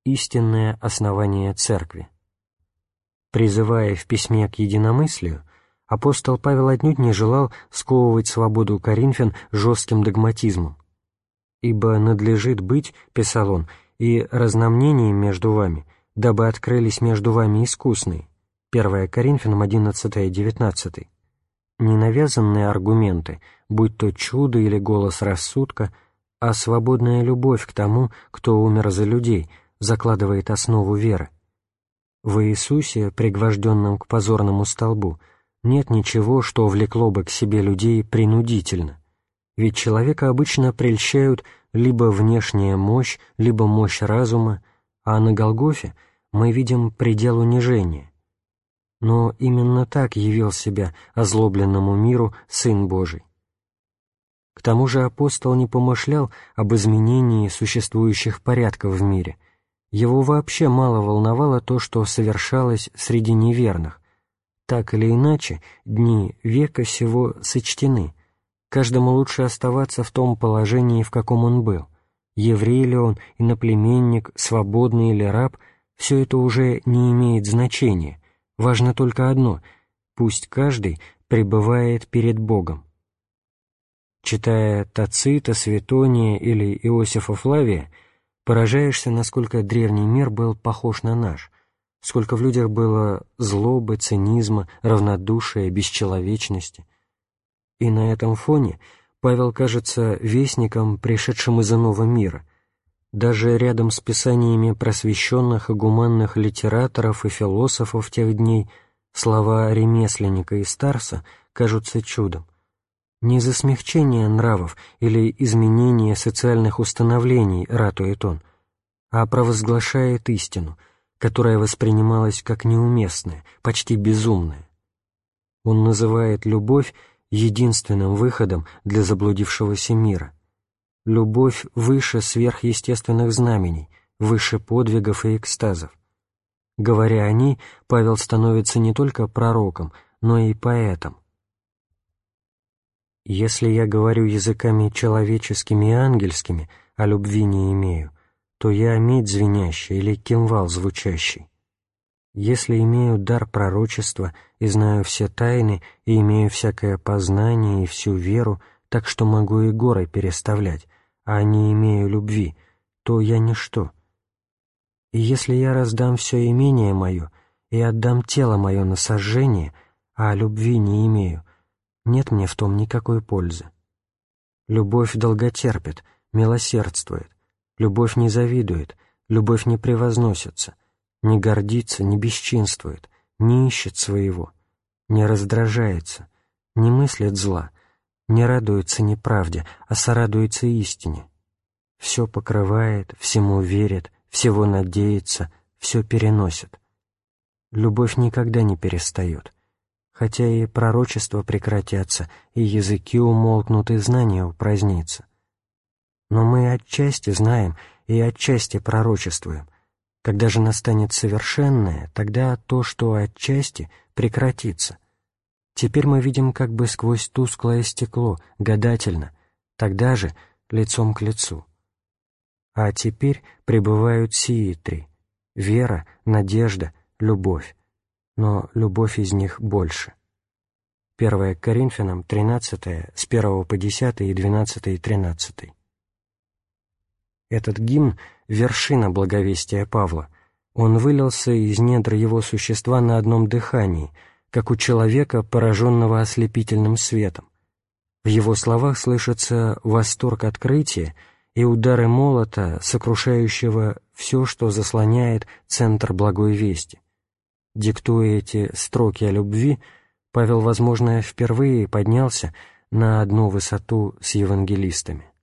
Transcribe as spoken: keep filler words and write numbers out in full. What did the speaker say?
истинное основание Церкви. Призывая в письме к единомыслию, апостол Павел отнюдь не желал сковывать свободу коринфян жестким догматизмом. «Ибо надлежит быть, — писал он, — и разномнением между вами, дабы открылись между вами искусные». первое Коринфянам одиннадцать девятнадцать. Ненавязанные аргументы, будь то чудо или голос рассудка, а свободная любовь к тому, кто умер за людей, закладывает основу веры. В Иисусе, пригвожденном к позорному столбу, нет ничего, что влекло бы к себе людей принудительно, ведь человека обычно прельщают либо внешняя мощь, либо мощь разума, а на Голгофе мы видим предел унижения. Но именно так явил себя озлобленному миру Сын Божий. К тому же апостол не помышлял об изменении существующих порядков в мире. Его вообще мало волновало то, что совершалось среди неверных. Так или иначе, дни века сего сочтены. Каждому лучше оставаться в том положении, в каком он был. Еврей ли он, иноплеменник, свободный или раб, все это уже не имеет значения. Важно только одно — пусть каждый пребывает перед Богом. Читая Тацита, Светония или Иосифа Флавия, поражаешься, насколько древний мир был похож на наш, сколько в людях было злобы, цинизма, равнодушия, бесчеловечности. И на этом фоне Павел кажется вестником, пришедшим из иного мира. Даже рядом с писаниями просвещенных и гуманных литераторов и философов тех дней слова ремесленника и старца кажутся чудом. Не за смягчение нравов или изменение социальных установлений ратует он, а провозглашает истину, которая воспринималась как неуместная, почти безумная. Он называет любовь единственным выходом для заблудившегося мира. Любовь выше сверхъестественных знамений, выше подвигов и экстазов. Говоря о ней, Павел становится не только пророком, но и поэтом. «Если я говорю языками человеческими и ангельскими, а любви не имею, то я медь звенящая или кимвал звучащий. Если имею дар пророчества и знаю все тайны, и имею всякое познание и всю веру, так что могу и горы переставлять, а не имею любви, то я ничто. И если я раздам все имение мое и отдам тело мое на сожжение, а любви не имею, нет мне в том никакой пользы. Любовь долготерпит, милосердствует, любовь не завидует, любовь не превозносится, не гордится, не бесчинствует, не ищет своего, не раздражается, не мыслит зла, не радуется неправде, а сорадуется истине. Все покрывает, всему верит, всего надеется, все переносит. Любовь никогда не перестает, хотя и пророчества прекратятся, и языки умолкнут, и знания упразднится. Но мы отчасти знаем и отчасти пророчествуем. Когда же настанет совершенное, тогда то, что отчасти, прекратится. Теперь мы видим как бы сквозь тусклое стекло, гадательно, тогда же лицом к лицу. А теперь пребывают сии три — вера, надежда, любовь, но любовь из них больше. первое Коринфянам тринадцать, с первого по десятый и двенадцатый и тринадцатый. Этот гимн — вершина благовестия Павла. Он вылился из недр его существа на одном дыхании, как у человека, пораженного ослепительным светом. В его словах слышится восторг открытия и удары молота, сокрушающего все, что заслоняет центр благой вести. Диктуя эти строки о любви, Павел, возможно, впервые поднялся на одну высоту с евангелистами.